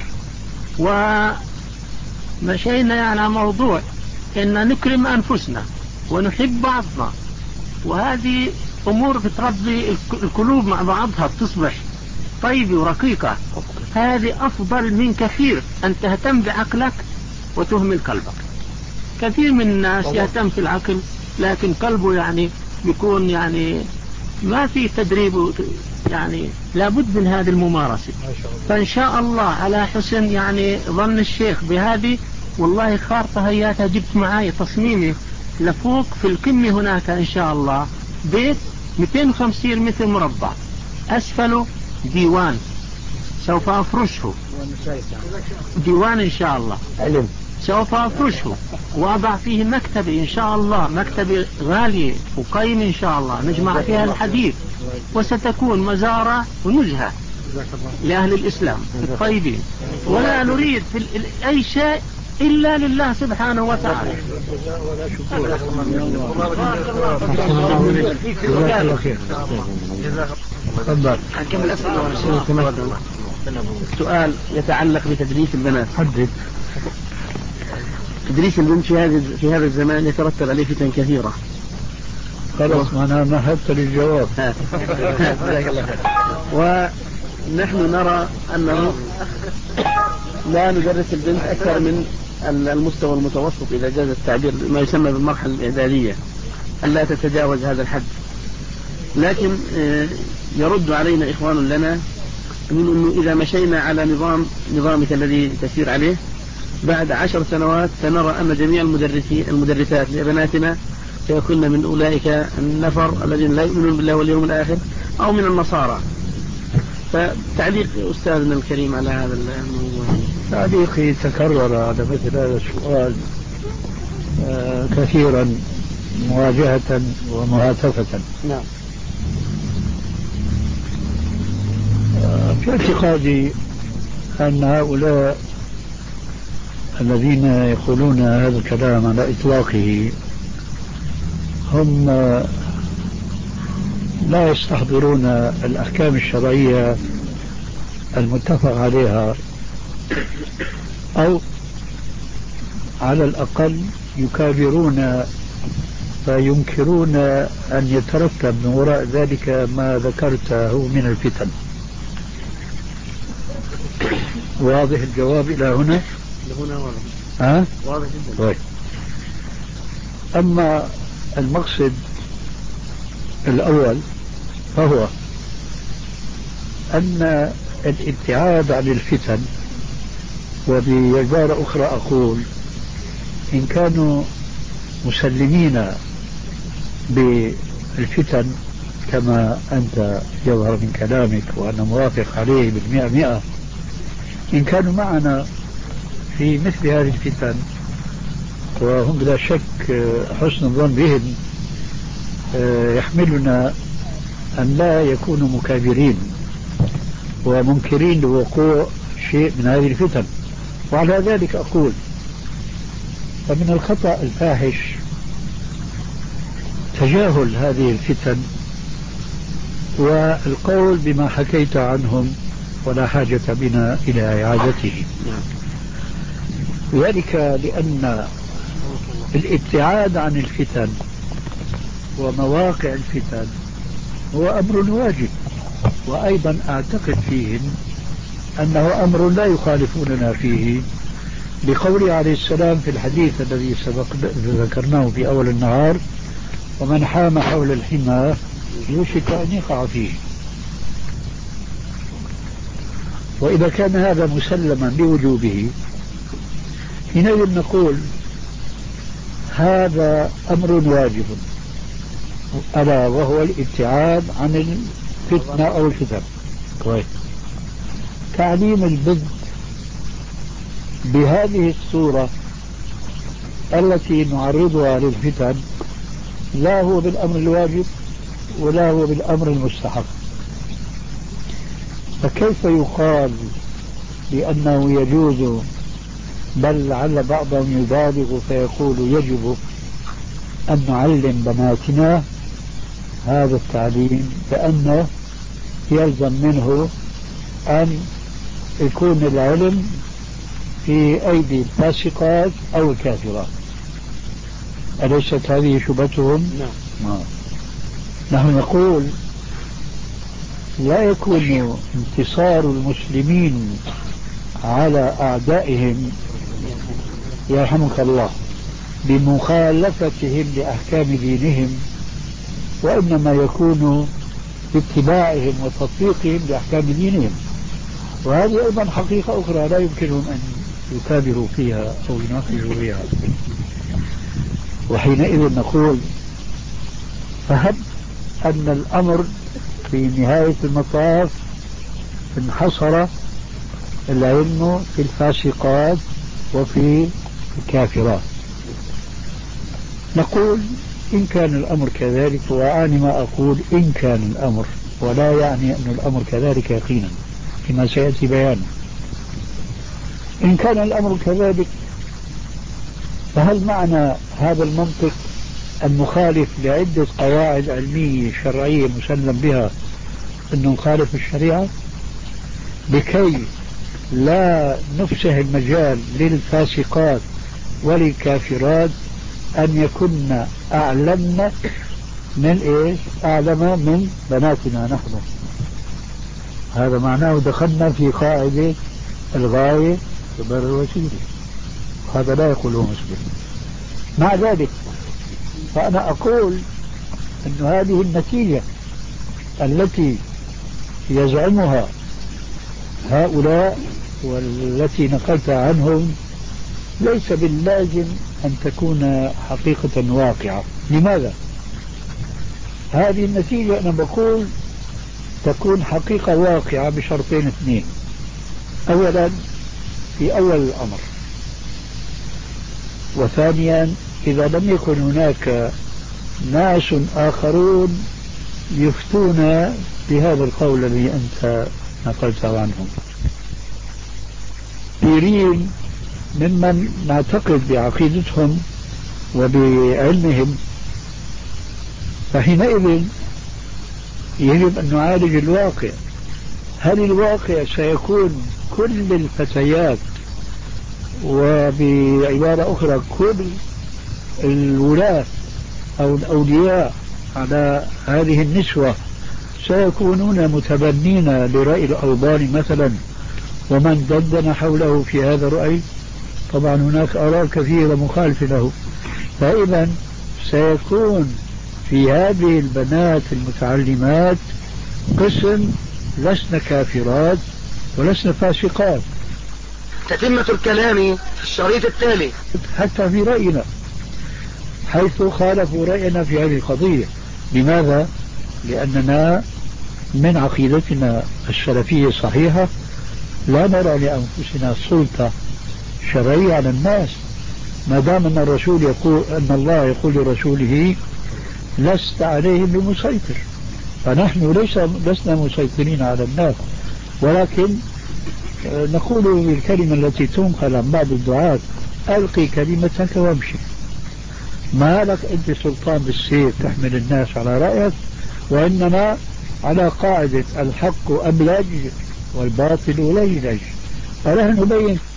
ومشينا على موضوع إن نكرم أنفسنا ونحب بعضنا، وهذه أمور بتربي القلوب مع بعضها بتصبح طيبة ورقيقة. هذه أفضل من كثير أن تهتم بعقلك وتهمل قلبك. كثير من الناس يهتم في العقل لكن قلبه يعني يكون يعني ما في تدريب، يعني لابد من هذه الممارسة. فإن شاء الله على حسن يعني ظن الشيخ بهذه، والله خارطة هياتها جبت معاي تصميمي لفوق في القمة هناك إن شاء الله بيت مئتين وخمسين متر مربع، أسفله ديوان سوف أفرشه، ديوان إن شاء الله سوف أفرشه وأضع فيه مكتبي إن شاء الله، مكتبي غالية وقيم إن شاء الله نجمع فيها الحديث، وستكون مزارة ونزهة لأهل الإسلام الطيبين. ولا نريد في أي شيء إلا لله سبحانه وتعالى. سؤال يتعلق بتدريس البنات. حدد. تدريس البنت في هذا في هذا الزمان يترتب عليه فتن كثيرة. خلاص أنا مهدت للجواب. ونحن نرى أنه لا ندرس البنت أكثر من المستوى المتوسط إذا جاز التعبير، ما يسمى بالمرحلة الإعدادية، ألا تتجاوز هذا الحد. لكن يرد علينا إخوان لنا من أنه إذا مشينا على نظام نظامك الذي تسير عليه بعد عشر سنوات سنرى أن جميع المدرسين المدرسات لبناتنا سيكون من أولئك النفر الذين لا يؤمنون بالله واليوم الآخر أو من النصارى. فتعليق أستاذنا الكريم على هذا الموضوع. تعليقي تكرر على مثل هذا السؤال آه كثيرا مواجهة ومهاتفة. نعم. آه في اعتقادي أن هؤلاء الذين يقولون هذا الكلام على إطلاقه هم لا يستحضرون الأحكام الشرعية المتفق عليها، أو على الأقل يكابرون فينكرون أن يترتب من وراء ذلك ما ذكرته من الفتن. واضح الجواب إلى هنا؟ هنا واضح. ها؟ واضح جدا. طيب. أما المقصد الأول فهو أن الابتعاد عن الفتن، وبعبارة أخرى أقول إن كانوا مسلمين بالفتن كما أنت يظهر من كلامك وأنا موافق عليه بالمئة مئة، إن كانوا معنا في مثل هذه الفتن وهم بلا شك حسن الظن بهم يحملنا أن لا يكونوا مكابرين ومنكرين لوقوع شيء من هذه الفتن. وعلى ذلك أقول فمن الخطأ الفاحش تجاهل هذه الفتن والقول بما حكيت عنهم ولا حاجة بنا إلى إعادته، ذلك لأن الابتعاد عن الفتن ومواقع الفتن هو أمر واجب، وأيضا أعتقد فيهم أنه أمر لا يخالفوننا فيه، بقوله عليه السلام في الحديث الذي سبق ذكرناه في أول النهار: ومن حام حول الحمى يوشك أن يقع فيه. وإذا كان هذا مسلما بوجوبه حينئذ نقول هذا أمر واجب، ألا وهو الابتعاد عن الفتنة أو الفتن. كويس. تعليم البنت بهذه الصورة التي نعرضها للفتن لا هو بالأمر الواجب ولا هو بالأمر المستحب، فكيف يقال بأنه يجوز، بل لعل بعضهم يبالغ فيقول يجب أن نعلم بناتنا هذا التعليم، لأنه يلزم منه أن يكون العلم في أيدي الفاسقات أو الكافرات. أليست هذه شبهتهم؟ نعم. نحن نقول لا يكون انتصار المسلمين على أعدائهم يرحمك الله بمخالفتهم لأحكام دينهم، وإنما يكون باتباعهم وتطبيقهم لأحكام دينهم. وهذه أيضا حقيقة أخرى لا يمكنهم أن يكابروا فيها أو يناقشوا فيها. وحينئذ نقول فهب أن الأمر في نهاية المطاف انحصر العلم في الفاسقات وفي الكافرات. نقول إن كان الأمر كذلك، وأعني ما أقول إن كان الأمر، ولا يعني أن الأمر كذلك يقينا كما سيأتي بيانه. إن كان الأمر كذلك فهل معنى هذا المنطق المخالف لعدة قواعد علمية شرعية مسلم بها أنه نخالف الشريعة لكي لا نفسح المجال للفاسقات وللكافرات أن يكن أعلمنا من إيش؟ أعلم من بناتنا نحن. هذا معناه دخلنا في قاعدة الغاية تبرر الوسيلة، هذا لا يقوله مسلم. مع ذلك فأنا أقول أن هذه النتيجة التي يزعمها هؤلاء والتي نقلت عنهم ليس باللازم أن تكون حقيقة واقعة. لماذا؟ هذه النتيجة أنا بقول تكون حقيقة واقعة بشرطين اثنين. أولا في أول الأمر، وثانيا إذا لم يكن هناك ناس آخرون يفتون بهذا القول الذي أنت نقلت عنهم، يرين ممن نعتقد بعقيدتهم وبعلمهم. فحينئذ يجب أن نعالج الواقع. هل الواقع سيكون كل الفتيات، وبعبارة أخرى كل الولاة أو الأولياء على هذه النسوة سيكونون متبنين لرأي الألباني مثلا ومن دندن حوله في هذا الرأي؟ طبعا هناك آراء كثيرة مخالفة له. فإذا سيكون في هذه البنات المتعلمات قسم لسن كافرات ولسن فاسقات. تتمة الكلام في الشريط التالي. حتى في رأينا حيث خالفوا رأينا في هذه القضية. لماذا؟ لأننا من عقيدتنا السلفية الصحيحة لا نرى لأنفسنا سلطة شرعية على الناس، ما دام أن الرسول يقول، أن الله يقول لرسوله لست عليهم بمسيطر، فنحن ليس لسنا مسيطرين على الناس، ولكن نقول بالكلمة التي تنقل عن بعض الدعاة: ألقي كلمتك وامشي. ما لك أنت سلطان بالسيف تحمل الناس على رأيك، وإنما على قاعدة الحق أبلج والباطل ليلج. فنحن نبين